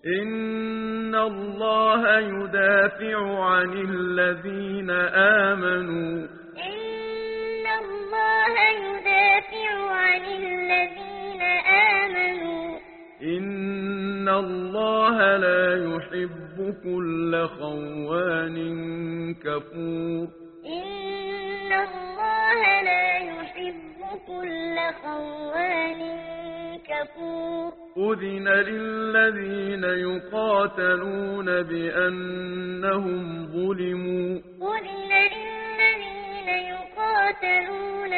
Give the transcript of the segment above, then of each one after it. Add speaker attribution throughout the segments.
Speaker 1: إن الله يدافع عن الذين آمنوا
Speaker 2: إن الله يدافع عن الذين آمنوا
Speaker 1: إن الله لا يحب كل خوان كفور
Speaker 2: إن الله لا يحب كل خوان كفور
Speaker 1: أذن للذين يقاتلون بأنهم ظلموا
Speaker 2: أذن للذين يقاتلون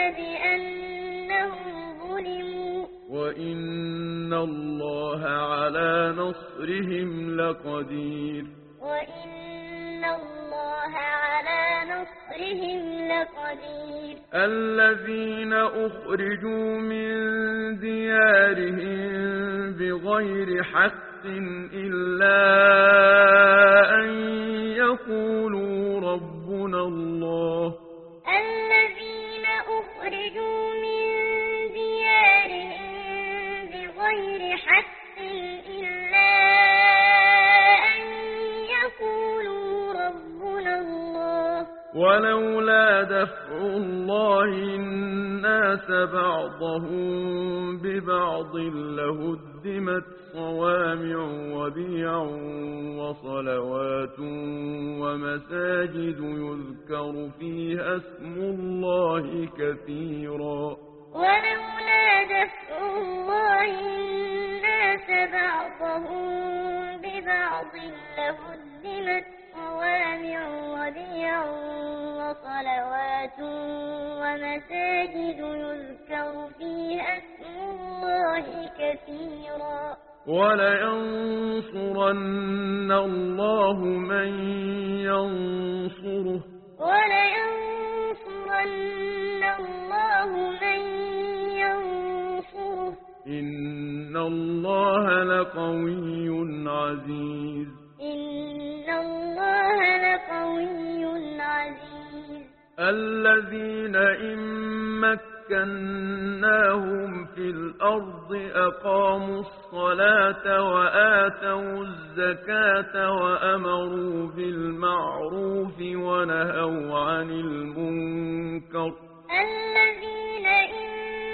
Speaker 2: بأنهم ظلموا
Speaker 1: وإن الله على نصرهم لقدير
Speaker 2: وإن الله على نصرهم لقدير
Speaker 1: الذين أخرجوا من ديارهم بغير حق إلا أن يقولوا ربنا الله
Speaker 2: الذين أخرجوا من ديارهم بغير حق إلا أن يقولوا ربنا الله
Speaker 1: ولولا دفع الله الناس بعضهم ببعض لهدمت صوامع وبيع وصلوات ومساجد يذكر فيها اسم الله كثيرا
Speaker 2: ولولا دفع الله الناس بعضهم ببعض لهدمت صوامع وبيع وصلوات ومساجد يذكر فيها اسم الله كثيرا
Speaker 1: ولينصرن الله من ينصره
Speaker 2: ولينصرن الله من ينصره
Speaker 1: إن الله لقوي عزيز
Speaker 2: إن الله لقوي عزيز
Speaker 1: الذين إن مكناهم في الأرض أقاموا الصلاة وآتوا الزكاة وأمروا بالمعروف ونهوا عن المنكر
Speaker 2: الذين إن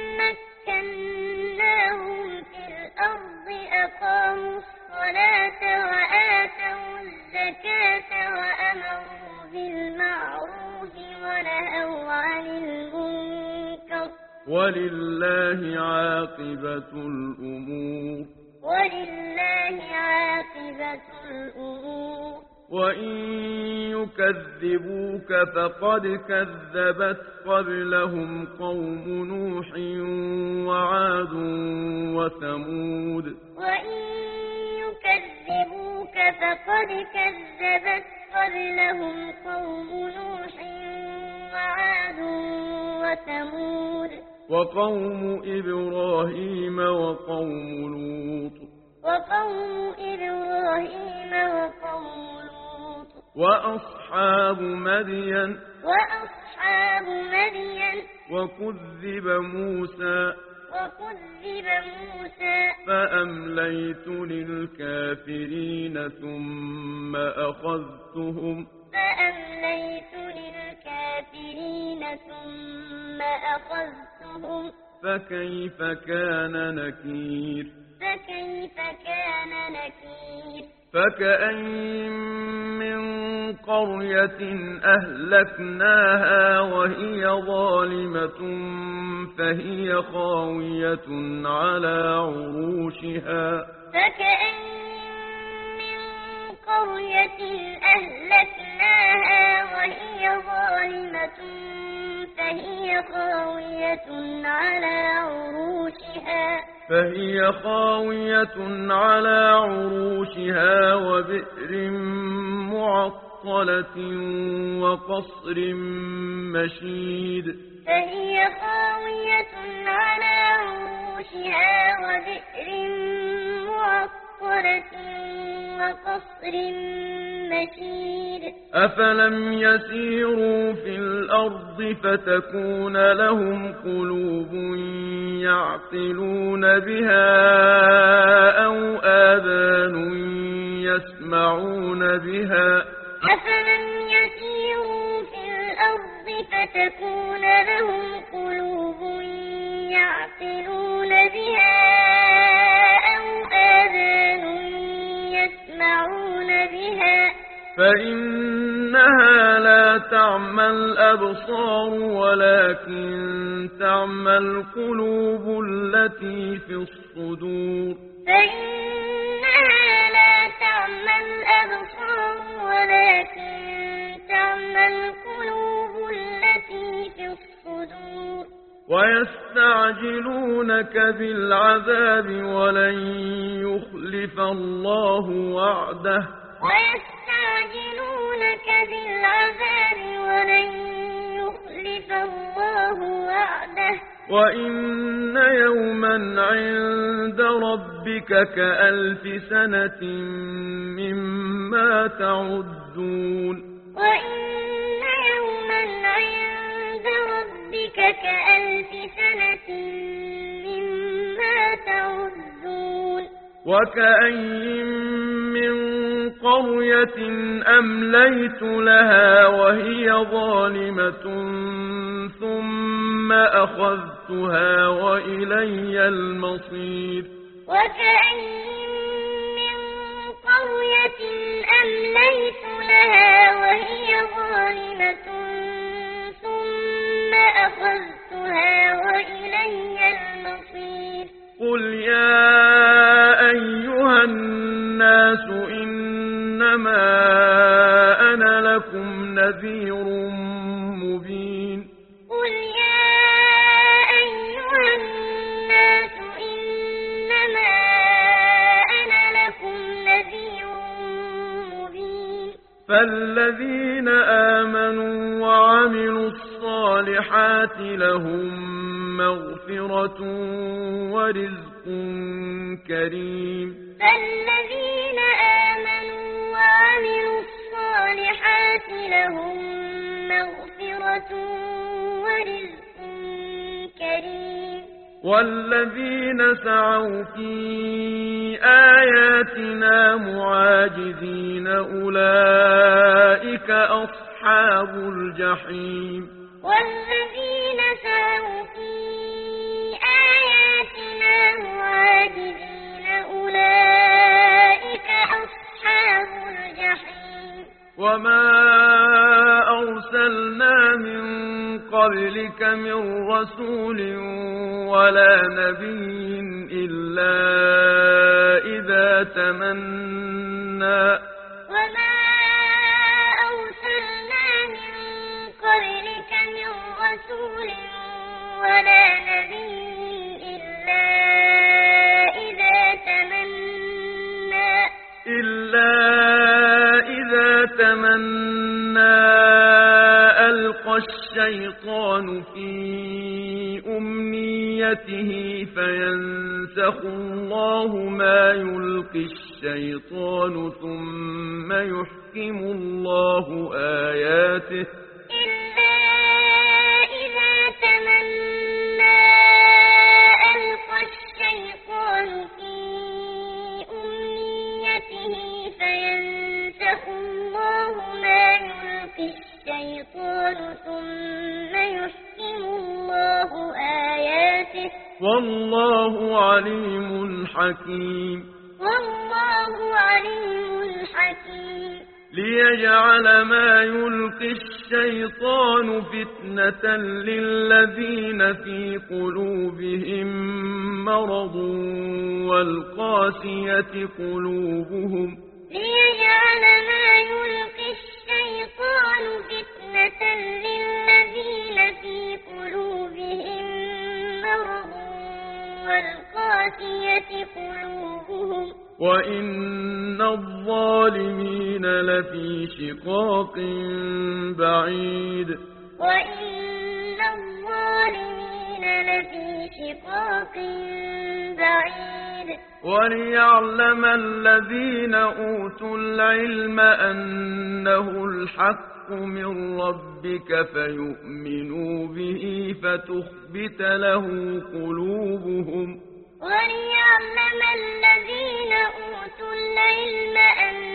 Speaker 2: مكناهم في الأرض أقاموا الصلاة وآتوا الزكاة وأمروا بالمعروف ونهوا عن المنكر
Speaker 1: ولله عاقبة الأمور
Speaker 2: ولله عاقبة الأمور
Speaker 1: وإن يكذبوك فقد كذبت قبلهم قوم نوح وعاد وثمود
Speaker 2: وإن يكذبوك فقد كذبت قبلهم قوم نوح وعاد وثمود
Speaker 1: وقوم إبراهيم وقوم لوط
Speaker 2: وقوم إبراهيم وقوم لوط
Speaker 1: وأصحاب مدين وكذب موسى فأمليت للكافرين ثم أخذتهم فكيف كان نكير فكأين من قرية أهلكناها وهي ظالمة فهي خاوية على عروشها
Speaker 2: قرية أهلكناها وهي ظالمة
Speaker 1: فهي خاوية على عروشها وبئر معطلة وقصر مشيد
Speaker 2: وقصر مشيد
Speaker 1: أفلم يسيروا في الأرض فتكون لهم قلوب يعقلون بها أو آذان يسمعون بها
Speaker 2: أفلم يسيروا في الأرض فتكون لهم قلوب يعقلون بها أو آذان يسمعون بها
Speaker 1: فإنها لا تعمى الأبصار ولكن تعمى القلوب التي في الصدور
Speaker 2: فإنها لا تعمى الأبصار ولكن تعمى القلوب التي في الصدور
Speaker 1: ويستعجلونك بالعذاب ولن يخلف الله وعده
Speaker 2: ويستعجلونك بالعذاب ولن يخلف الله وعده
Speaker 1: وإن يوما عند ربك كألف سنة مما تعدون
Speaker 2: وإن يوما عند ربك كألف سنة مما تعدون
Speaker 1: وكأي من قرية أمليت لها وهي ظالمة ثم أخذتها وإلي المصير
Speaker 2: وكأي من قرية أمليت لها وهي ظالمة ثم أخذتها وإلي المصير
Speaker 1: قل يا أيها الناس إنما أنا لكم نذير مبين
Speaker 2: قل يا أيها الناس إنما أنا لكم نذير مبين
Speaker 1: فالذين آمنوا وعملوا الصالحات لهم مغفرة ورزق كريم
Speaker 2: فالذين آمنوا وعملوا الصالحات لهم مغفرة ورزق كريم
Speaker 1: والذين سعوا في آياتنا معاجزين أولئك أصحاب الجحيم
Speaker 2: والذين سعوا في آياتنا معاجزين أولئك أصحاب الجحيم
Speaker 1: وما أرسلنا من قبلك من رسول ولا نبي إلا إذا تمنى
Speaker 2: وما أرسلنا من قبلك من رسول ولا نبي إذا تمنى ألقى الشيطان في أمنيته فينسخ الله ما يلقي الشيطان ثم يحكم الله آياته إلا إذا تمنى ألقى الشيطان في أمنيته فينسخ الله ما يلقي الشيطان ثم يحكم الله آياته
Speaker 1: والله عليم حكيم
Speaker 2: والله عليم حكيم
Speaker 1: ليجعل ما يلقي الشيطان فتنة للذين في قلوبهم مرض والقاسية قلوبهم
Speaker 2: ليجعل ما يلقي الشيطان فتنة للذين في قلوبهم مرض والقاسية قلوبهم
Speaker 1: وإن الظالمين لفي شقاق بعيد
Speaker 2: وإن الظالمين لفي شقاق بعيد
Speaker 1: وليعلم الذين أوتوا العلم أنه الحق من ربك فيؤمنوا به فتخبت له قلوبهم
Speaker 2: وليعلم الذين أوتوا العلم أن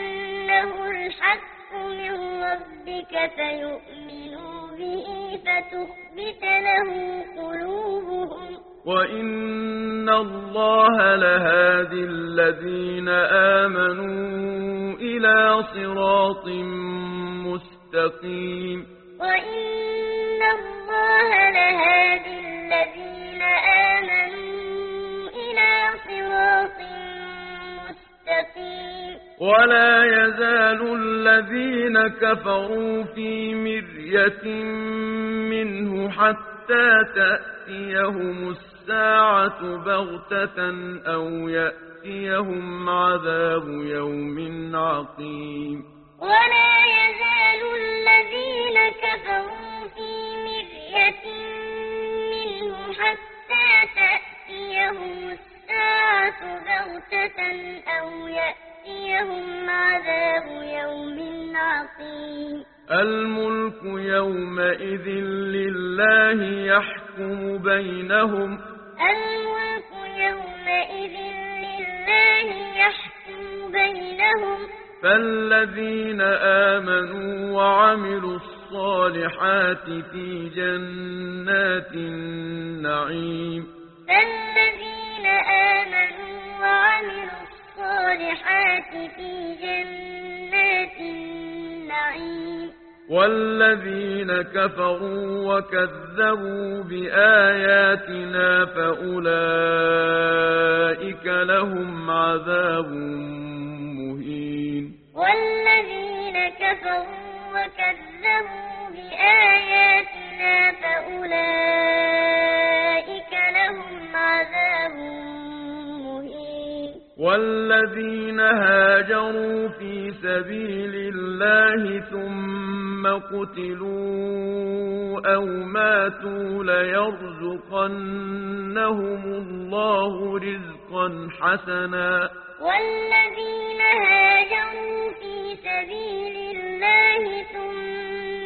Speaker 2: الحق من ربك فيؤمنوا به فتخبت له قلوبهم
Speaker 1: وإن الله لهادي الذين آمنوا إلى صراط مستقيم
Speaker 2: وإن الله لهادي الذين آمنوا إلى صراط مستقيم
Speaker 1: ولا يزال الذين كفروا في مرية منه حتى تأتيهم الساعة بغتة أو يأتيهم عذاب يوم عقيم
Speaker 2: ولا يزال الذين كفروا في مرية منه حتى تأتيهم الساعة بغتة أو يأتيهم عذاب يوم عقيم
Speaker 1: الملك يومئذ لله يحكم بينهم
Speaker 2: الملك يومئذ لله يحكم بينهم
Speaker 1: فالذين آمنوا وعملوا الصالحات في جنات النعيم
Speaker 2: فالذين آمنوا وعملوا الصالحات في جنات النعيم
Speaker 1: والذين كفروا وكذبوا بآياتنا فأولئك لهم عذاب مهين
Speaker 2: والذين كفروا وكذبوا بآياتنا فأولئك لهم عذاب مهين
Speaker 1: والذين هاجروا في سبيل الله ثم قتلوا أو ماتوا ليرزقنهم الله رزقا حسنا
Speaker 2: والذين هاجروا في سبيل الله ثم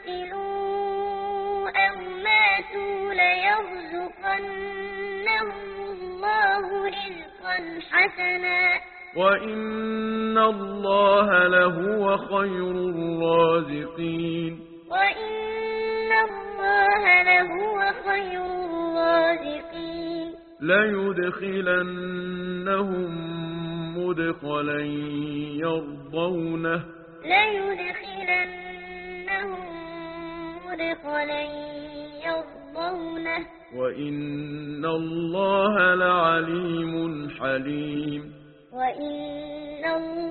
Speaker 2: قتلوا أو ماتوا ليرزقنهم الله رزقا حسنا
Speaker 1: وإن الله لهو خير الرازقين
Speaker 2: وإن الله لهو خير الرازقين
Speaker 1: ليدخلنهم مدخلا يرضونه
Speaker 2: ليدخلنهم مدخلا يرضونه
Speaker 1: وإن الله لعليم حليم
Speaker 2: وإن الله